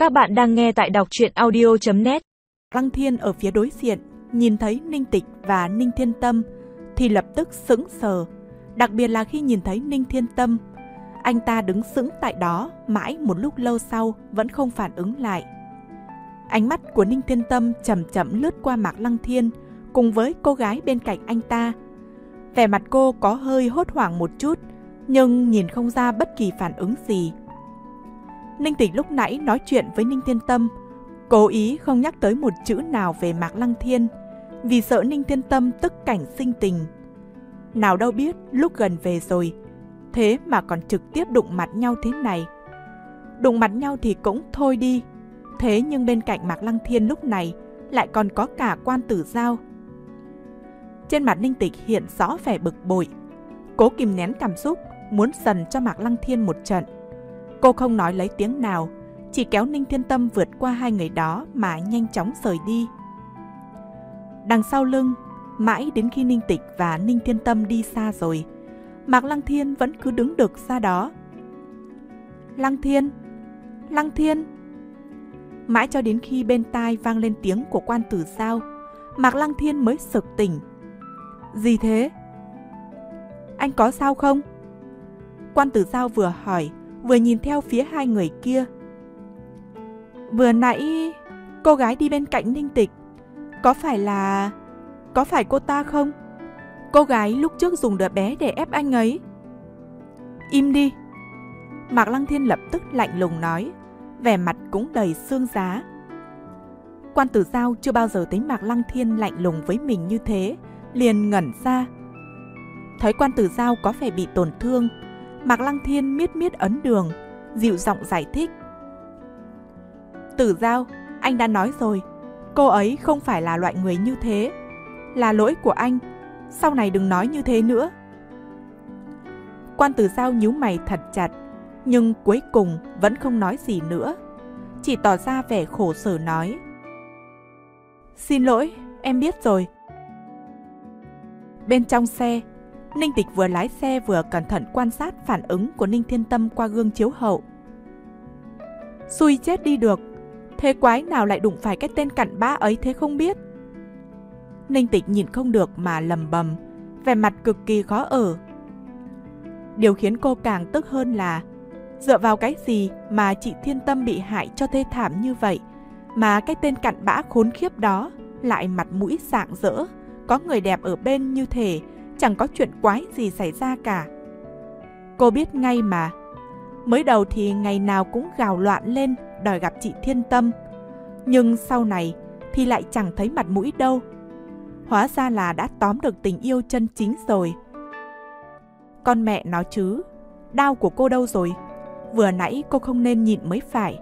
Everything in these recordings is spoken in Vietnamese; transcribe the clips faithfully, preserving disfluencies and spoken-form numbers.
Các bạn đang nghe tại đọc truyện audio chấm net. Lăng Thiên ở phía đối diện nhìn thấy Ninh Tịch và Ninh Thiên Tâm thì lập tức sững sờ, đặc biệt là khi nhìn thấy Ninh Thiên Tâm. Anh ta đứng sững tại đó mãi một lúc lâu sau vẫn không phản ứng lại. Ánh mắt của Ninh Thiên Tâm chậm chậm lướt qua Mạc Lăng Thiên cùng với cô gái bên cạnh anh ta. Vẻ mặt cô có hơi hốt hoảng một chút, nhưng nhìn không ra bất kỳ phản ứng gì. Ninh Tịch lúc nãy nói chuyện với Ninh Thiên Tâm, cố ý không nhắc tới một chữ nào về Mạc Lăng Thiên, vì sợ Ninh Thiên Tâm tức cảnh sinh tình. Nào đâu biết lúc gần về rồi, thế mà còn trực tiếp đụng mặt nhau thế này. Đụng mặt nhau thì cũng thôi đi, thế nhưng bên cạnh Mạc Lăng Thiên lúc này lại còn có cả Quan Tử Giao. Trên mặt Ninh Tịch hiện rõ vẻ bực bội, cố kìm nén cảm xúc, muốn dần cho Mạc Lăng Thiên một trận. Cô không nói lấy tiếng nào, chỉ kéo Ninh Thiên Tâm vượt qua hai người đó mà nhanh chóng rời đi. Đằng sau lưng, mãi đến khi Ninh Tịch và Ninh Thiên Tâm đi xa rồi, Mạc Lăng Thiên vẫn cứ đứng được xa đó. Lăng Thiên, Lăng Thiên. Mãi cho đến khi bên tai vang lên tiếng của Quan Tử Giao, Mạc Lăng Thiên mới sực tỉnh. Gì thế? Anh có sao không? Quan Tử Giao vừa hỏi, vừa nhìn theo phía hai người kia. Vừa nãy cô gái đi bên cạnh Ninh Tịch, có phải là... có phải cô ta không? Cô gái lúc trước dùng đứa bé để ép anh ấy. Im đi. Mạc Lăng Thiên lập tức lạnh lùng nói, vẻ mặt cũng đầy xương giá. Quan Tử Giao chưa bao giờ thấy Mạc Lăng Thiên lạnh lùng với mình như thế, liền ngẩn ra. Thấy Quan Tử Giao có vẻ bị tổn thương, Mạc Lăng Thiên miết miết ấn đường, dịu giọng giải thích. Tử Giao, anh đã nói rồi, cô ấy không phải là loại người như thế. Là lỗi của anh, sau này đừng nói như thế nữa. Quan Tử Giao nhíu mày thật chặt, nhưng cuối cùng vẫn không nói gì nữa, chỉ tỏ ra vẻ khổ sở nói. Xin lỗi, em biết rồi. Bên trong xe, Ninh Tịch vừa lái xe vừa cẩn thận quan sát phản ứng của Ninh Thiên Tâm qua gương chiếu hậu. Xui chết đi được, thế quái nào lại đụng phải cái tên cặn bã ấy thế không biết. Ninh Tịch nhìn không được mà lầm bầm, vẻ mặt cực kỳ khó ở. Điều khiến cô càng tức hơn là dựa vào cái gì mà chị Thiên Tâm bị hại cho thê thảm như vậy, mà cái tên cặn bã khốn khiếp đó lại mặt mũi rạng rỡ, có người đẹp ở bên như thể chẳng có chuyện quái gì xảy ra cả. Cô biết ngay mà, mới đầu thì ngày nào cũng gào loạn lên đòi gặp chị Thiên Tâm, nhưng sau này thì lại chẳng thấy mặt mũi đâu. Hóa ra là đã tóm được tình yêu chân chính rồi. Con mẹ nó chứ, đau của cô đâu rồi? Vừa nãy cô không nên nhịn mới phải.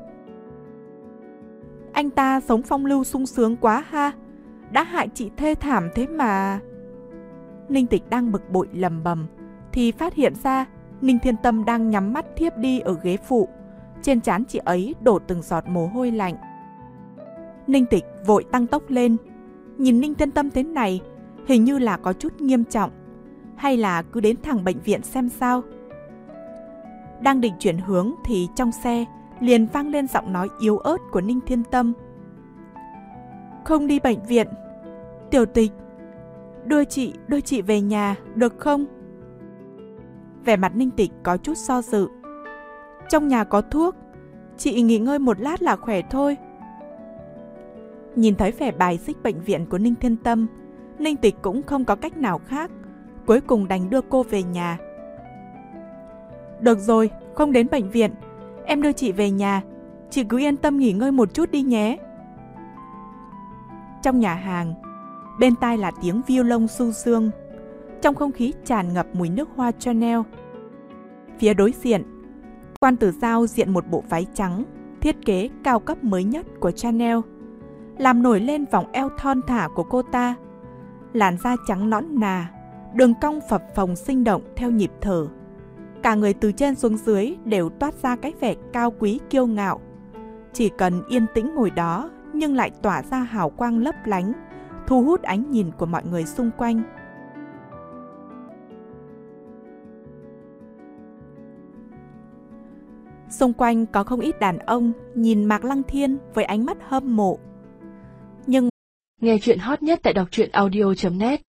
Anh ta sống phong lưu sung sướng quá ha, đã hại chị thê thảm thế mà. Ninh Tịch đang bực bội lầm bầm thì phát hiện ra Ninh Thiên Tâm đang nhắm mắt thiếp đi ở ghế phụ. Trên trán chị ấy đổ từng giọt mồ hôi lạnh. Ninh Tịch vội tăng tốc lên. Nhìn Ninh Thiên Tâm thế này, hình như là có chút nghiêm trọng, hay là cứ đến thẳng bệnh viện xem sao. Đang định chuyển hướng thì trong xe liền vang lên giọng nói yếu ớt của Ninh Thiên Tâm. Không đi bệnh viện, Tiểu Tịch, đưa chị, đưa chị về nhà, được không? Vẻ mặt Ninh Tịch có chút do dự. Trong nhà có thuốc, chị nghỉ ngơi một lát là khỏe thôi. Nhìn thấy vẻ bài xích bệnh viện của Ninh Thiên Tâm, Ninh Tịch cũng không có cách nào khác, cuối cùng đành đưa cô về nhà. Được rồi, không đến bệnh viện, em đưa chị về nhà, chị cứ yên tâm nghỉ ngơi một chút đi nhé. Trong nhà hàng, bên tai là tiếng violon du dương, trong không khí tràn ngập mùi nước hoa Chanel. Phía đối diện, Quan Tử Giao diện một bộ váy trắng, thiết kế cao cấp mới nhất của Chanel, làm nổi lên vòng eo thon thả của cô ta. Làn da trắng nõn nà, đường cong phập phồng sinh động theo nhịp thở. Cả người từ trên xuống dưới đều toát ra cái vẻ cao quý kiêu ngạo. Chỉ cần yên tĩnh ngồi đó nhưng lại tỏa ra hào quang lấp lánh, thu hút ánh nhìn của mọi người xung quanh. Xung quanh có không ít đàn ông nhìn Mạc Lăng Thiên với ánh mắt hâm mộ. Nhưng nghe chuyện hot nhất tại đọc truyện audio chấm net